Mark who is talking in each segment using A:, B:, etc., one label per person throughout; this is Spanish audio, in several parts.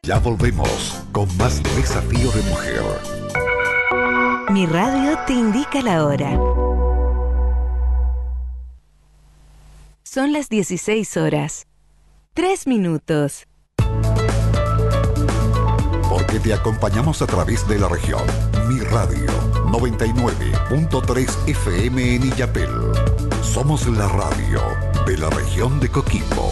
A: Ya volvemos con más Desafío de Mujer.
B: Mi radio te indica la hora. Son las 16 horas. 3 minutos.
A: Porque te acompañamos a través de la región. Mi radio 99.3 FM en Illapel. Somos la radio de la región de Coquimbo.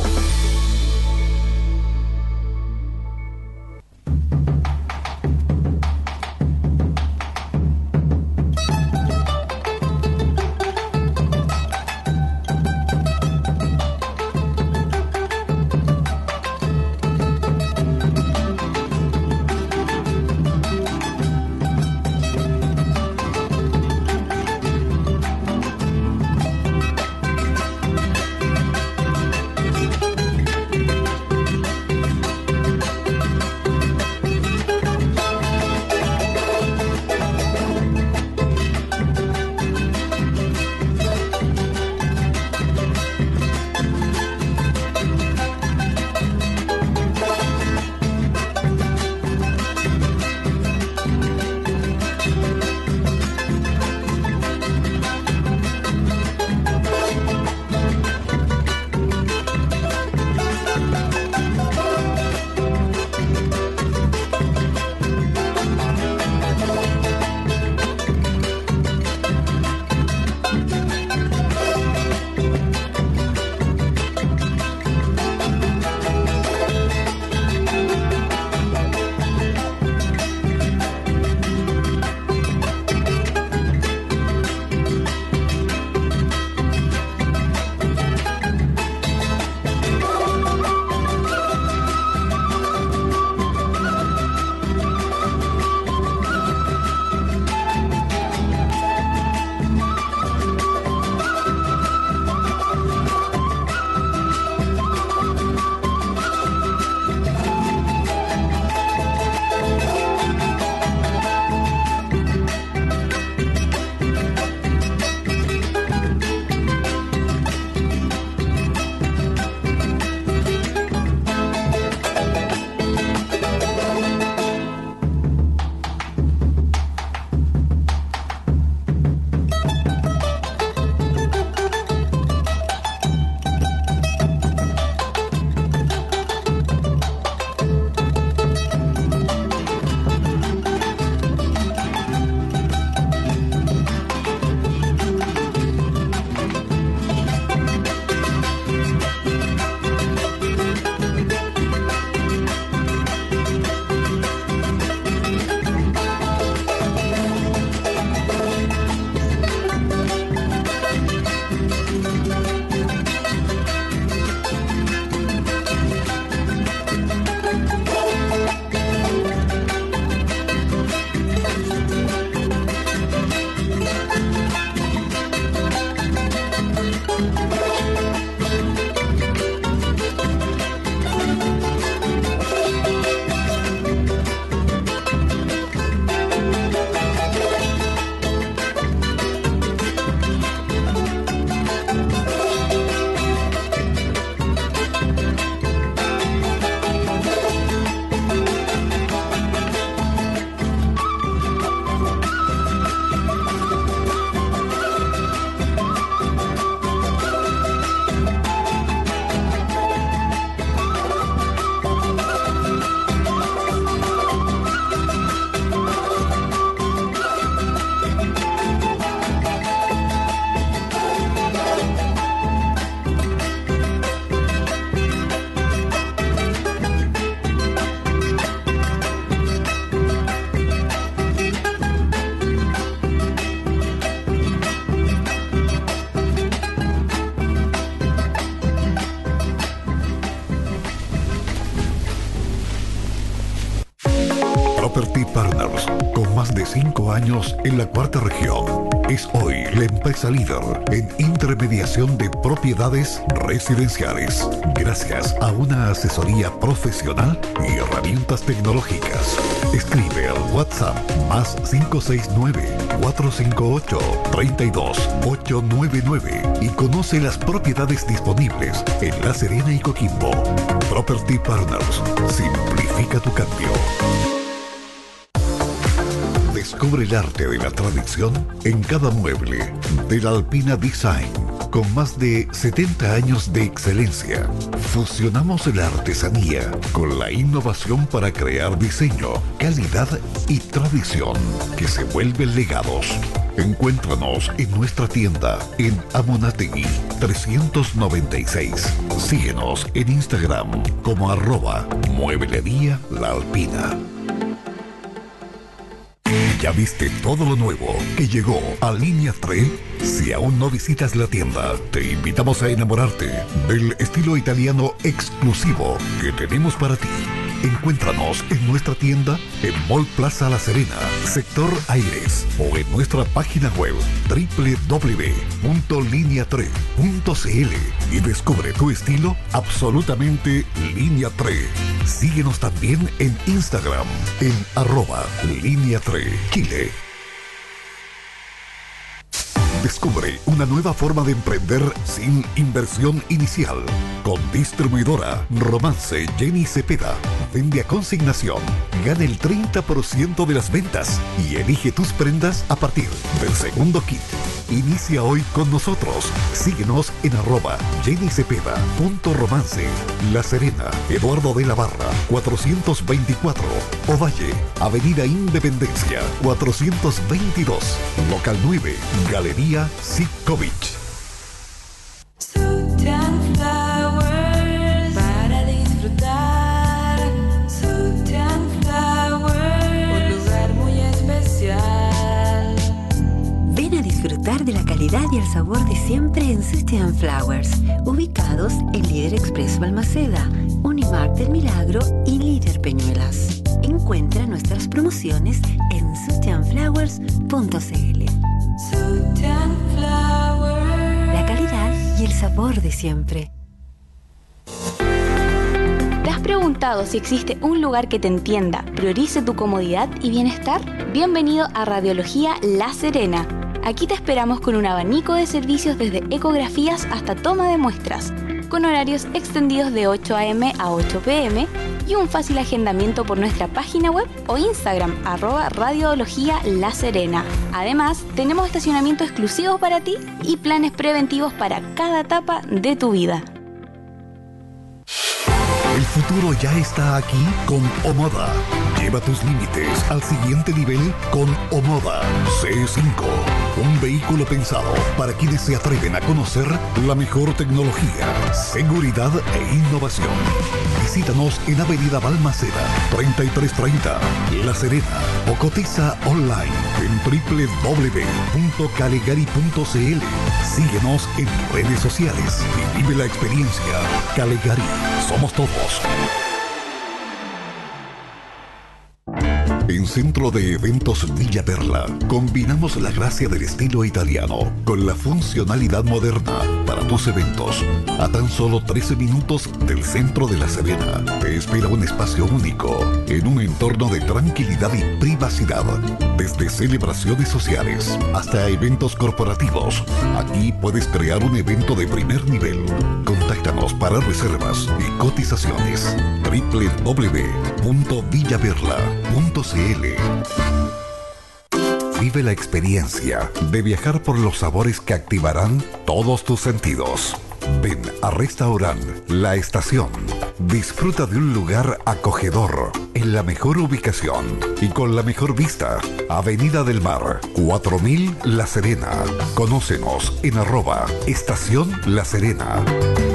A: Property Partners, con más de 5 años en la cuarta región, es hoy la empresa líder en intermediación de propiedades residenciales, gracias a una asesoría profesional y herramientas tecnológicas. Escribe al WhatsApp más 569-458-32899 y conoce las propiedades disponibles en La Serena y Coquimbo. Property Partners simplifica Marca tu cambio. Descubre el arte de la tradición en cada mueble de la Alpina Design. Con más de 70 años de excelencia, fusionamos la artesanía con la innovación para crear diseño, calidad y tradición que se vuelven legados. Encuéntranos en nuestra tienda en Amunátegui 396. Síguenos en Instagram como @Mueblería La Alpina. ¿Ya viste todo lo nuevo que llegó a Línea 3? Si aún no visitas la tienda, te invitamos a enamorarte del estilo italiano exclusivo que tenemos para ti. Encuéntranos en nuestra tienda en Mall Plaza La Serena, sector Aires, o en nuestra página web www.linea3.cl y descubre tu estilo absolutamente Línea 3. Síguenos también en Instagram en @Linea3 Chile. Descubre una nueva forma de emprender sin inversión inicial. Con distribuidora Romance Jenny Cepeda. Vende a consignación. Gana el 30% de las ventas y elige tus prendas a partir del segundo kit. Inicia hoy con nosotros. Síguenos en @JennyCepeda.romance. La Serena, Eduardo de la Barra, 424. Ovalle, Avenida Independencia, 422. Local 9, Galería Sitkovich.
C: Para disfrutar, Sultan Flowers, un lugar muy especial.
B: Ven a disfrutar de la calidad y el sabor de siempre en Sultan Flowers, ubicados en Líder Expreso Balmaceda, Unimark del Milagro y Líder Peñuelas. Encuentra nuestras promociones en sultanflowers.cl.
C: Sultan Flowers.
B: La calidad y el sabor de siempre.
D: ¿Te has preguntado si existe un lugar que te entienda, priorice tu comodidad y bienestar? Bienvenido a Radiología La Serena. Aquí te esperamos con un abanico de servicios desde ecografías hasta toma de muestras, con horarios extendidos de 8 a.m. a 8 p.m. y un fácil agendamiento por nuestra página web o Instagram @Radiología La Serena. Además, tenemos estacionamiento exclusivo para ti y planes preventivos para cada etapa de tu vida.
A: El futuro ya está aquí con Omoda. Lleva tus límites al siguiente nivel con Omoda C5. Un vehículo pensado para quienes se atreven a conocer la mejor tecnología, seguridad e innovación. Visítanos en Avenida Balmaceda, 3330, La Serena, o cotiza online en www.calegari.cl. Síguenos en redes sociales y vive la experiencia. Calegari, somos todos. En Centro de Eventos Villa Perla, combinamos la gracia del estilo italiano con la funcionalidad moderna para tus eventos. A tan solo 13 minutos del centro de La Serena, te espera un espacio único, en un entorno de tranquilidad y privacidad. Desde celebraciones sociales hasta eventos corporativos, aquí puedes crear un evento de primer nivel. Contáctanos para reservas y cotizaciones. www.villaperla.cl. Vive la experiencia de viajar por los sabores que activarán todos tus sentidos. Ven a Restaurant La Estación. Disfruta de un lugar acogedor, en la mejor ubicación y con la mejor vista. Avenida del Mar, 4000 La Serena. Conócenos en @Estación La Serena.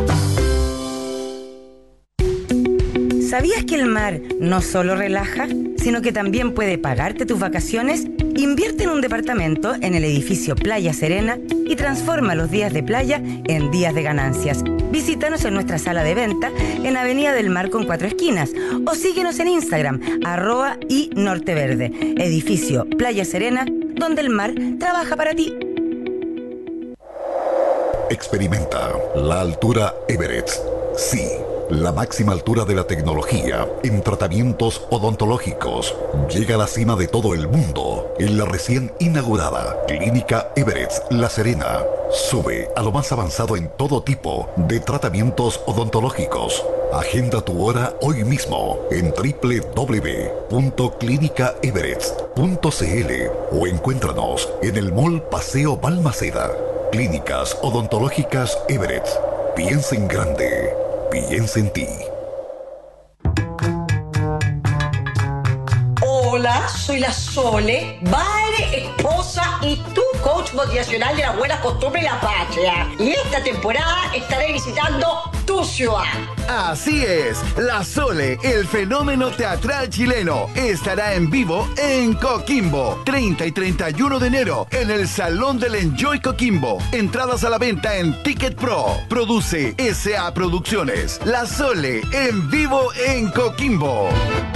E: ¿Sabías que el mar no solo relaja, sino que también puede pagarte tus vacaciones? Invierte en un departamento en el edificio Playa Serena y transforma los días de playa en días de ganancias. Visítanos en nuestra sala de venta en Avenida del Mar con 4 esquinas o síguenos en Instagram @y-norteverde. Edificio Playa Serena, donde el mar trabaja para ti.
A: Experimenta la altura Everest. Sí, la máxima altura de la tecnología en tratamientos odontológicos. Llega a la cima de todo el mundo en la recién inaugurada Clínica Everest La Serena. Sube a lo más avanzado en todo tipo de tratamientos odontológicos. Agenda tu hora hoy mismo en www.clinicaeverest.cl o encuéntranos en el Mall Paseo Balmaceda. Clínicas Odontológicas Everett. Piensa en grande. Piensa en ti.
F: Hola, soy la Sole, madre, esposa y tu coach motivacional de las buenas costumbres y la patria. Y esta temporada estaré visitando tu ciudad.
G: Así es, la Sole, el fenómeno teatral chileno, estará en vivo en Coquimbo, 30 y 31 de enero, en el Salón del Enjoy Coquimbo. Entradas a la venta en Ticket Pro. Produce S.A. Producciones. La Sole, en vivo en Coquimbo.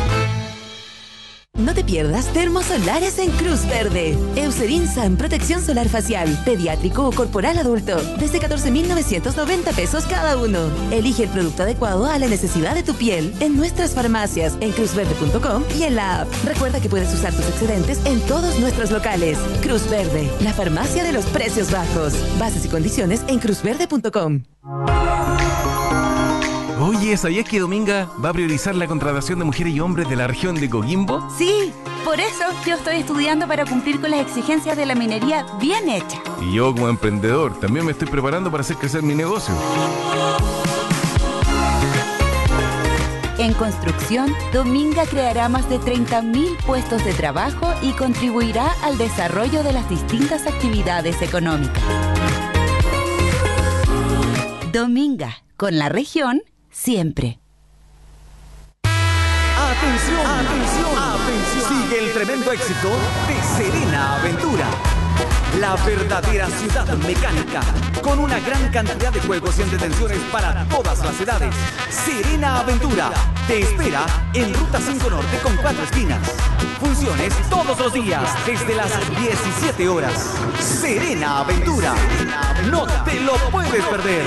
H: No te pierdas termosolares en Cruz Verde. Eucerin Sun Protección Solar Facial, pediátrico o corporal adulto, desde 14,990 pesos cada uno. Elige el producto adecuado a la necesidad de tu piel en nuestras farmacias, en cruzverde.com y en la app. Recuerda que puedes usar tus excedentes en todos nuestros locales. Cruz Verde, la farmacia de los precios bajos. Bases y condiciones en cruzverde.com.
I: Oye, ¿sabías que Dominga va a priorizar la contratación de mujeres y hombres de la región de Coquimbo?
J: Sí, por eso yo estoy estudiando para cumplir con las exigencias de la minería bien hecha.
I: Y yo, como emprendedor, también me estoy preparando para hacer crecer mi negocio.
J: En construcción, Dominga creará más de 30.000 puestos de trabajo y contribuirá al desarrollo de las distintas actividades económicas. Dominga, con la región, siempre.
K: ¡Atención! ¡Atención! ¡Atención! Sigue el tremendo éxito de Serena Aventura. La verdadera ciudad mecánica, con una gran cantidad de juegos y entretenciones para todas las edades. Serena Aventura te espera en Ruta 5 Norte con 4 esquinas. Funciones todos los días desde las 17 horas. Serena Aventura. No te lo puedes perder.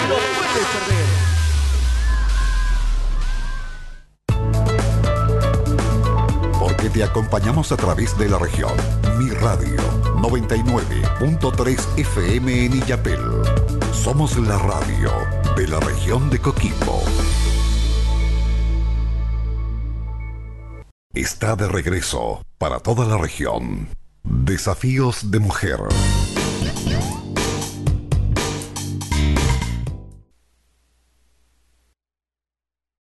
A: Porque te acompañamos a través de la región. Mi Radio 99.3 FM en Illapel. Somos la radio de la región de Coquimbo. Está de regreso para toda la región. Desafíos de mujer.